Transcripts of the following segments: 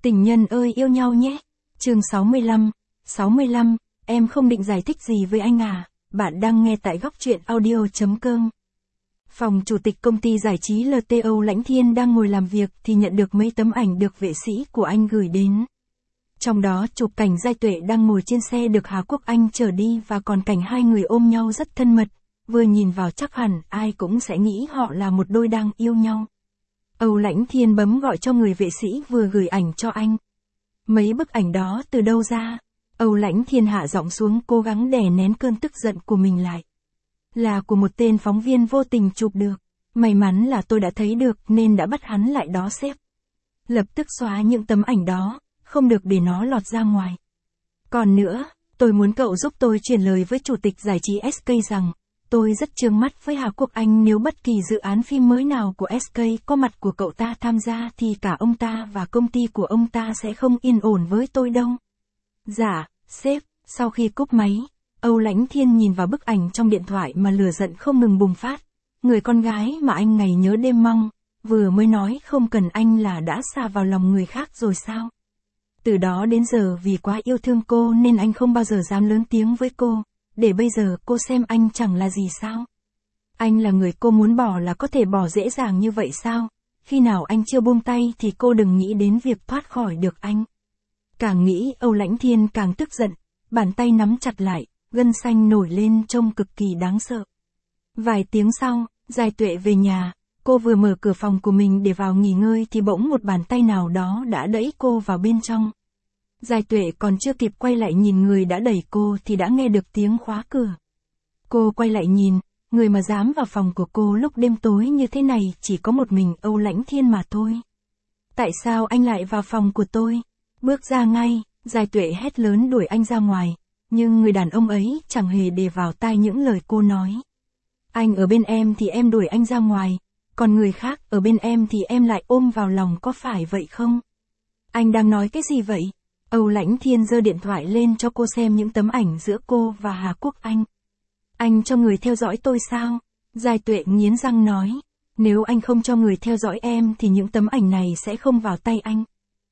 Tình nhân ơi yêu nhau nhé. Chương 65, em không định giải thích gì với anh à, bạn đang nghe tại góc truyện audio.com. Phòng chủ tịch công ty giải trí LTO Lãnh Thiên đang ngồi làm việc thì nhận được mấy tấm ảnh được vệ sĩ của anh gửi đến. Trong đó chụp cảnh Giai Tuệ đang ngồi trên xe được Hà Quốc Anh chở đi và còn cảnh hai người ôm nhau rất thân mật, vừa nhìn vào chắc hẳn ai cũng sẽ nghĩ họ là một đôi đang yêu nhau. Âu Lãnh Thiên bấm gọi cho người vệ sĩ vừa gửi ảnh cho anh. Mấy bức ảnh đó từ đâu ra? Âu Lãnh Thiên hạ giọng xuống cố gắng đè nén cơn tức giận của mình lại. Là của một tên phóng viên vô tình chụp được. May mắn là tôi đã thấy được nên đã bắt hắn lại đó sếp. Lập tức xóa những tấm ảnh đó, không được để nó lọt ra ngoài. Còn nữa, tôi muốn cậu giúp tôi truyền lời với chủ tịch giải trí SK rằng, tôi rất chướng mắt với Hà Quốc Anh, nếu bất kỳ dự án phim mới nào của SK có mặt của cậu ta tham gia thì cả ông ta và công ty của ông ta sẽ không yên ổn với tôi đâu. Dạ, sếp. Sau khi cúp máy, Âu Lãnh Thiên nhìn vào bức ảnh trong điện thoại mà lửa giận không ngừng bùng phát. Người con gái mà anh ngày nhớ đêm mong, vừa mới nói không cần anh là đã sa vào lòng người khác rồi sao? Từ đó đến giờ vì quá yêu thương cô nên anh không bao giờ dám lớn tiếng với cô, để bây giờ cô xem anh chẳng là gì sao? Anh là người cô muốn bỏ là có thể bỏ dễ dàng như vậy sao? Khi nào anh chưa buông tay thì cô đừng nghĩ đến việc thoát khỏi được anh. Càng nghĩ Âu Lãnh Thiên càng tức giận, bàn tay nắm chặt lại, gân xanh nổi lên trông cực kỳ đáng sợ. Vài tiếng sau, Giai Tuệ về nhà, cô vừa mở cửa phòng của mình để vào nghỉ ngơi thì bỗng một bàn tay nào đó đã đẩy cô vào bên trong. Giai Tuệ còn chưa kịp quay lại nhìn người đã đẩy cô thì đã nghe được tiếng khóa cửa. Cô quay lại nhìn, người mà dám vào phòng của cô lúc đêm tối như thế này chỉ có một mình Âu Lãnh Thiên mà thôi. Tại sao anh lại vào phòng của tôi? Bước ra ngay, Giai Tuệ hét lớn đuổi anh ra ngoài, nhưng người đàn ông ấy chẳng hề để vào tai những lời cô nói. Anh ở bên em thì em đuổi anh ra ngoài, còn người khác ở bên em thì em lại ôm vào lòng, có phải vậy không? Anh đang nói cái gì vậy? Âu Lãnh Thiên giơ điện thoại lên cho cô xem những tấm ảnh giữa cô và Hà Quốc Anh. Anh cho người theo dõi tôi sao? Giai Tuệ nghiến răng nói, nếu anh không cho người theo dõi em thì những tấm ảnh này sẽ không vào tay anh.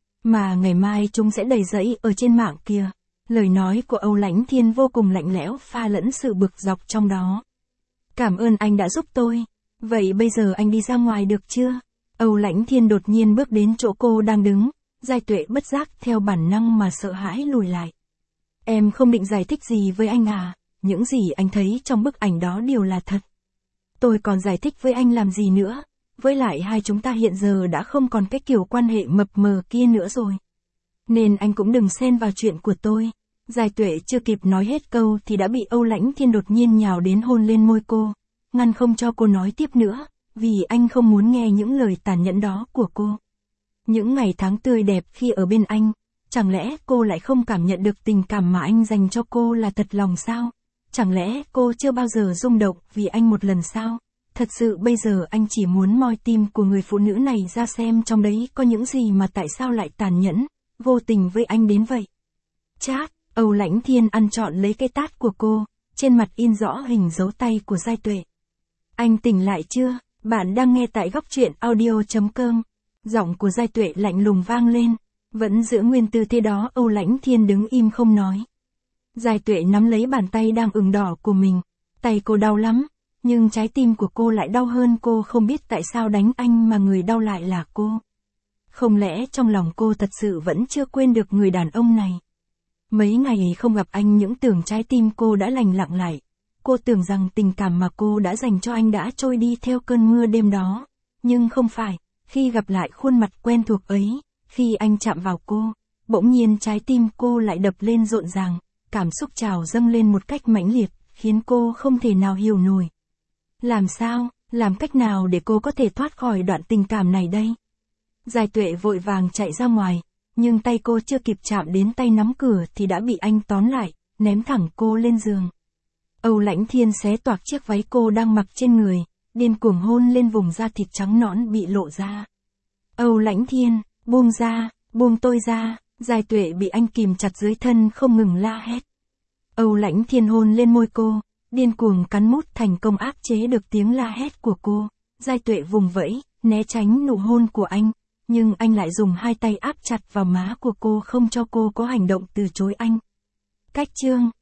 Mà ngày mai chúng sẽ đầy rẫy ở trên mạng kia. Lời nói của Âu Lãnh Thiên vô cùng lạnh lẽo, pha lẫn sự bực dọc trong đó. Cảm ơn anh đã giúp tôi. Vậy bây giờ anh đi ra ngoài được chưa? Âu Lãnh Thiên đột nhiên bước đến chỗ cô đang đứng. Giai Tuệ bất giác theo bản năng mà sợ hãi lùi lại. Em không định giải thích gì với anh à? Những gì anh thấy trong bức ảnh đó đều là thật. Tôi còn giải thích với anh làm gì nữa? Với lại hai chúng ta hiện giờ đã không còn cái kiểu quan hệ mập mờ kia nữa rồi. Nên anh cũng đừng xen vào chuyện của tôi. Giai Tuệ chưa kịp nói hết câu thì đã bị Âu Lãnh Thiên đột nhiên nhào đến hôn lên môi cô, ngăn không cho cô nói tiếp nữa, vì anh không muốn nghe những lời tàn nhẫn đó của cô. Những ngày tháng tươi đẹp khi ở bên anh, chẳng lẽ cô lại không cảm nhận được tình cảm mà anh dành cho cô là thật lòng sao? Chẳng lẽ cô chưa bao giờ rung động vì anh một lần sao? Thật sự bây giờ anh chỉ muốn moi tim của người phụ nữ này ra xem trong đấy có những gì mà tại sao lại tàn nhẫn, vô tình với anh đến vậy. Chát, Âu Lãnh Thiên ăn trọn lấy cái tát của cô, trên mặt in rõ hình dấu tay của Giai Tuệ. Anh tỉnh lại chưa? Bạn đang nghe tại góc truyện audio.com. Giọng của Giai Tuệ lạnh lùng vang lên, vẫn giữ nguyên tư thế đó. Âu Lãnh Thiên đứng im không nói. Giai Tuệ nắm lấy bàn tay đang ửng đỏ của mình, tay cô đau lắm, nhưng trái tim của cô lại đau hơn. Cô không biết tại sao đánh anh mà người đau lại là cô. Không lẽ trong lòng cô thật sự vẫn chưa quên được người đàn ông này? Mấy ngày không gặp anh, những tưởng trái tim cô đã lành lặng lại. Cô tưởng rằng tình cảm mà cô đã dành cho anh đã trôi đi theo cơn mưa đêm đó. Nhưng không phải, khi gặp lại khuôn mặt quen thuộc ấy, khi anh chạm vào cô, bỗng nhiên trái tim cô lại đập lên rộn ràng, cảm xúc trào dâng lên một cách mãnh liệt, khiến cô không thể nào hiểu nổi. Làm sao, làm cách nào để cô có thể thoát khỏi đoạn tình cảm này đây? Giai Tuệ vội vàng chạy ra ngoài, nhưng tay cô chưa kịp chạm đến tay nắm cửa thì đã bị anh tóm lại, ném thẳng cô lên giường. Âu Lãnh Thiên xé toạc chiếc váy cô đang mặc trên người, điên cuồng hôn lên vùng da thịt trắng nõn bị lộ ra. Âu Lãnh Thiên, buông ra, buông tôi ra. Giai Tuệ bị anh kìm chặt dưới thân không ngừng la hét. Âu Lãnh Thiên hôn lên môi cô, điên cuồng cắn mút, thành công áp chế được tiếng la hét của cô. Giai Tuệ vùng vẫy, né tránh nụ hôn của anh, Nhưng anh lại dùng hai tay áp chặt vào má của cô không cho cô có hành động từ chối anh. Cách chương